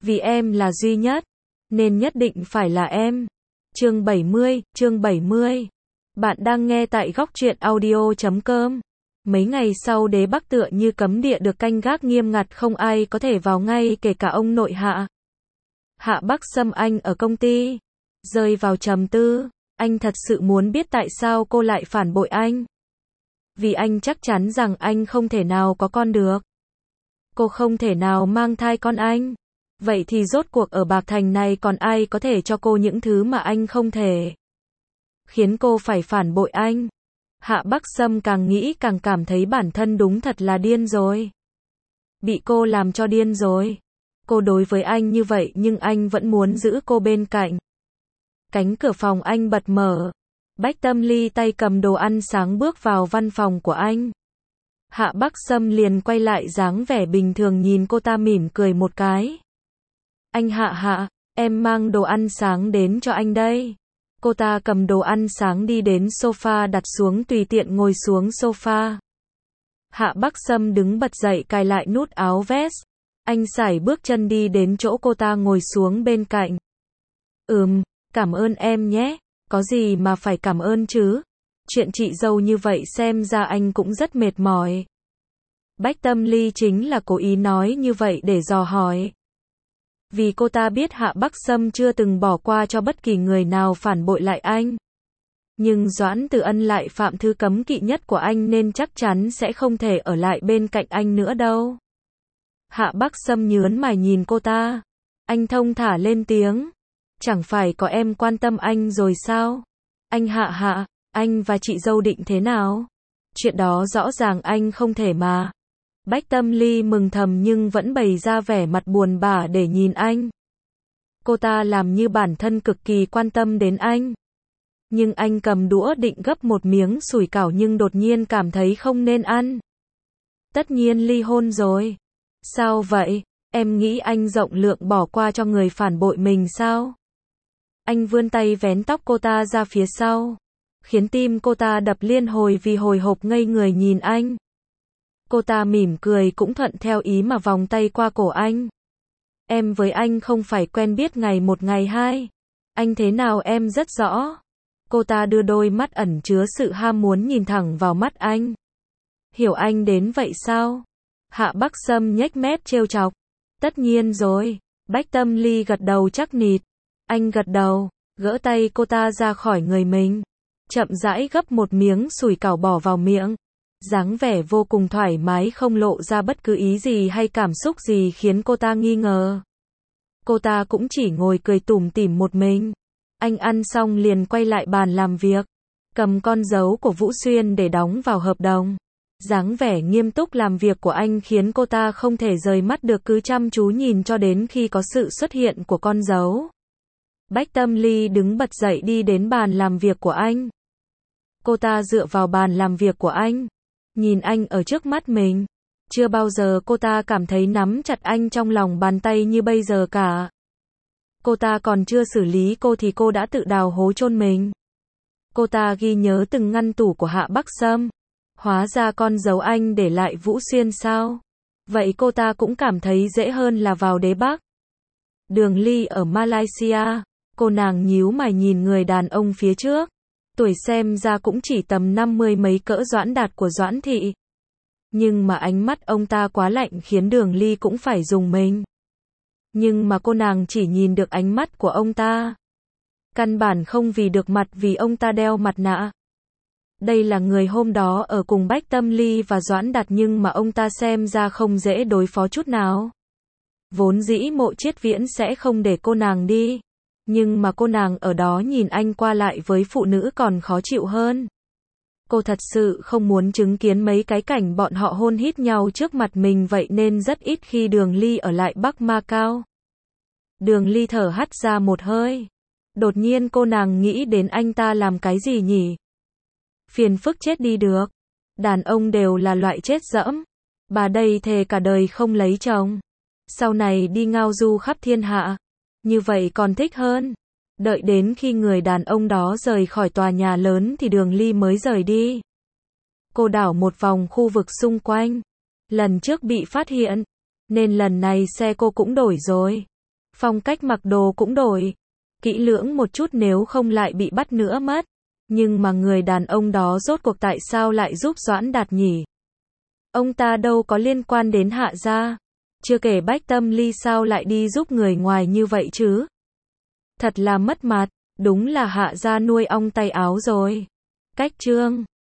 Vì em là duy nhất, nên nhất định phải là em. Chương 70. Bạn đang nghe tại góc truyện audio.com. Mấy ngày sau Đế Bắc tựa như cấm địa được canh gác nghiêm ngặt, không ai có thể vào ngay, kể cả ông nội Hạ. Hạ Bắc Sâm. Anh ở công ty, rơi vào trầm tư. Anh thật sự muốn biết tại sao cô lại phản bội anh. Vì anh chắc chắn rằng anh không thể nào có con được. Cô không thể nào mang thai con anh. Vậy thì rốt cuộc ở Bạc Thành này còn ai có thể cho cô những thứ mà anh không thể? Khiến cô phải phản bội anh. Hạ Bắc Sâm càng nghĩ càng cảm thấy bản thân đúng thật là điên rồi. Bị cô làm cho điên rồi. Cô đối với anh như vậy nhưng anh vẫn muốn giữ cô bên cạnh. Cánh cửa phòng anh bật mở. Bách Tâm Ly tay cầm đồ ăn sáng bước vào văn phòng của anh. Hạ Bắc Sâm liền quay lại dáng vẻ bình thường nhìn cô ta, mỉm cười một cái. Anh Hạ, em mang đồ ăn sáng đến cho anh đây. Cô ta cầm đồ ăn sáng đi đến sofa đặt xuống, tùy tiện ngồi xuống sofa. Hạ Bắc Sâm đứng bật dậy cài lại nút áo vest. Anh sải bước chân đi đến chỗ cô ta ngồi xuống bên cạnh. Cảm ơn em nhé. Có gì mà phải cảm ơn chứ? Chuyện chị dâu như vậy xem ra anh cũng rất mệt mỏi. Bách Tâm Ly chính là cố ý nói như vậy để dò hỏi. Vì cô ta biết Hạ Bắc Sâm chưa từng bỏ qua cho bất kỳ người nào phản bội lại anh. Nhưng Doãn Tử Ân lại phạm thứ cấm kỵ nhất của anh nên chắc chắn sẽ không thể ở lại bên cạnh anh nữa đâu. Hạ Bắc Sâm nhớn mày nhìn cô ta. Anh thông thả lên tiếng. Chẳng phải có em quan tâm anh rồi sao? Anh Hạ, anh và chị dâu định thế nào? Chuyện đó rõ ràng anh không thể mà. Bách Tâm Ly mừng thầm nhưng vẫn bày ra vẻ mặt buồn bã để nhìn anh. Cô ta làm như bản thân cực kỳ quan tâm đến anh. Nhưng anh cầm đũa định gấp một miếng sủi cảo nhưng đột nhiên cảm thấy không nên ăn. Tất nhiên ly hôn rồi. Sao vậy? Em nghĩ anh rộng lượng bỏ qua cho người phản bội mình sao? Anh vươn tay vén tóc cô ta ra phía sau, khiến tim cô ta đập liên hồi vì hồi hộp ngây người nhìn anh. Cô ta mỉm cười cũng thuận theo ý mà vòng tay qua cổ anh. Em với anh không phải quen biết ngày một ngày hai. Anh thế nào em rất rõ. Cô ta đưa đôi mắt ẩn chứa sự ham muốn nhìn thẳng vào mắt anh. Hiểu anh đến vậy sao? Hạ Bắc Sâm nhếch mép trêu chọc. Tất nhiên rồi. Bách Tâm Ly gật đầu chắc nịch. Anh gật đầu, gỡ tay cô ta ra khỏi người mình. Chậm rãi gấp một miếng sủi cảo bỏ vào miệng. Dáng vẻ vô cùng thoải mái, không lộ ra bất cứ ý gì hay cảm xúc gì khiến cô ta nghi ngờ. Cô ta cũng chỉ ngồi cười tủm tỉm một mình. Anh ăn xong liền quay lại bàn làm việc. Cầm con dấu của Vũ Xuyên để đóng vào hợp đồng. Dáng vẻ nghiêm túc làm việc của anh khiến cô ta không thể rời mắt được, cứ chăm chú nhìn cho đến khi có sự xuất hiện của con dấu. Bách Tâm Ly đứng bật dậy đi đến bàn làm việc của anh. Cô ta dựa vào bàn làm việc của anh, nhìn anh ở trước mắt mình. Chưa bao giờ cô ta cảm thấy nắm chặt anh trong lòng bàn tay như bây giờ cả. Cô ta còn chưa xử lý cô thì cô đã tự đào hố chôn mình. Cô ta ghi nhớ từng ngăn tủ của Hạ Bắc Sâm. Hóa ra con dấu anh để lại Vũ Xuyên sao? Vậy cô ta cũng cảm thấy dễ hơn là vào Đế Bắc. Đường Ly ở Malaysia. Cô nàng nhíu mày nhìn người đàn ông phía trước. Tuổi xem ra cũng chỉ tầm 50 mấy, cỡ Doãn Đạt của Doãn Thị. Nhưng mà ánh mắt ông ta quá lạnh khiến Đường Ly cũng phải dùng mình. Nhưng mà cô nàng chỉ nhìn được ánh mắt của ông ta. Căn bản không vì được mặt vì ông ta đeo mặt nạ. Đây là người hôm đó ở cùng Bách Tâm Ly và Doãn Đạt nhưng mà ông ta xem ra không dễ đối phó chút nào. Vốn dĩ Mộ Chiết Viễn sẽ không để cô nàng đi. Nhưng mà cô nàng ở đó nhìn anh qua lại với phụ nữ còn khó chịu hơn. Cô thật sự không muốn chứng kiến mấy cái cảnh bọn họ hôn hít nhau trước mặt mình, vậy nên rất ít khi Đường Ly ở lại Bắc Macau. Đường Ly thở hắt ra một hơi. Đột nhiên cô nàng nghĩ đến anh ta làm cái gì nhỉ? Phiền phức chết đi được. Đàn ông đều là loại chết dẫm. Bà đây thề cả đời không lấy chồng. Sau này đi ngao du khắp thiên hạ. Như vậy còn thích hơn. Đợi đến khi người đàn ông đó rời khỏi tòa nhà lớn thì Đường Ly mới rời đi. Cô đảo một vòng khu vực xung quanh. Lần trước bị phát hiện, nên lần này xe cô cũng đổi rồi. Phong cách mặc đồ cũng đổi kỹ lưỡng một chút nếu không lại bị bắt nữa mất. Nhưng mà người đàn ông đó rốt cuộc tại sao lại giúp Doãn Đạt nhỉ? Ông ta đâu có liên quan đến Hạ gia. Chưa kể Bách Tâm Ly sao lại đi giúp người ngoài như vậy chứ? Thật là mất mặt, đúng là Hạ gia nuôi ong tay áo rồi. Cách chương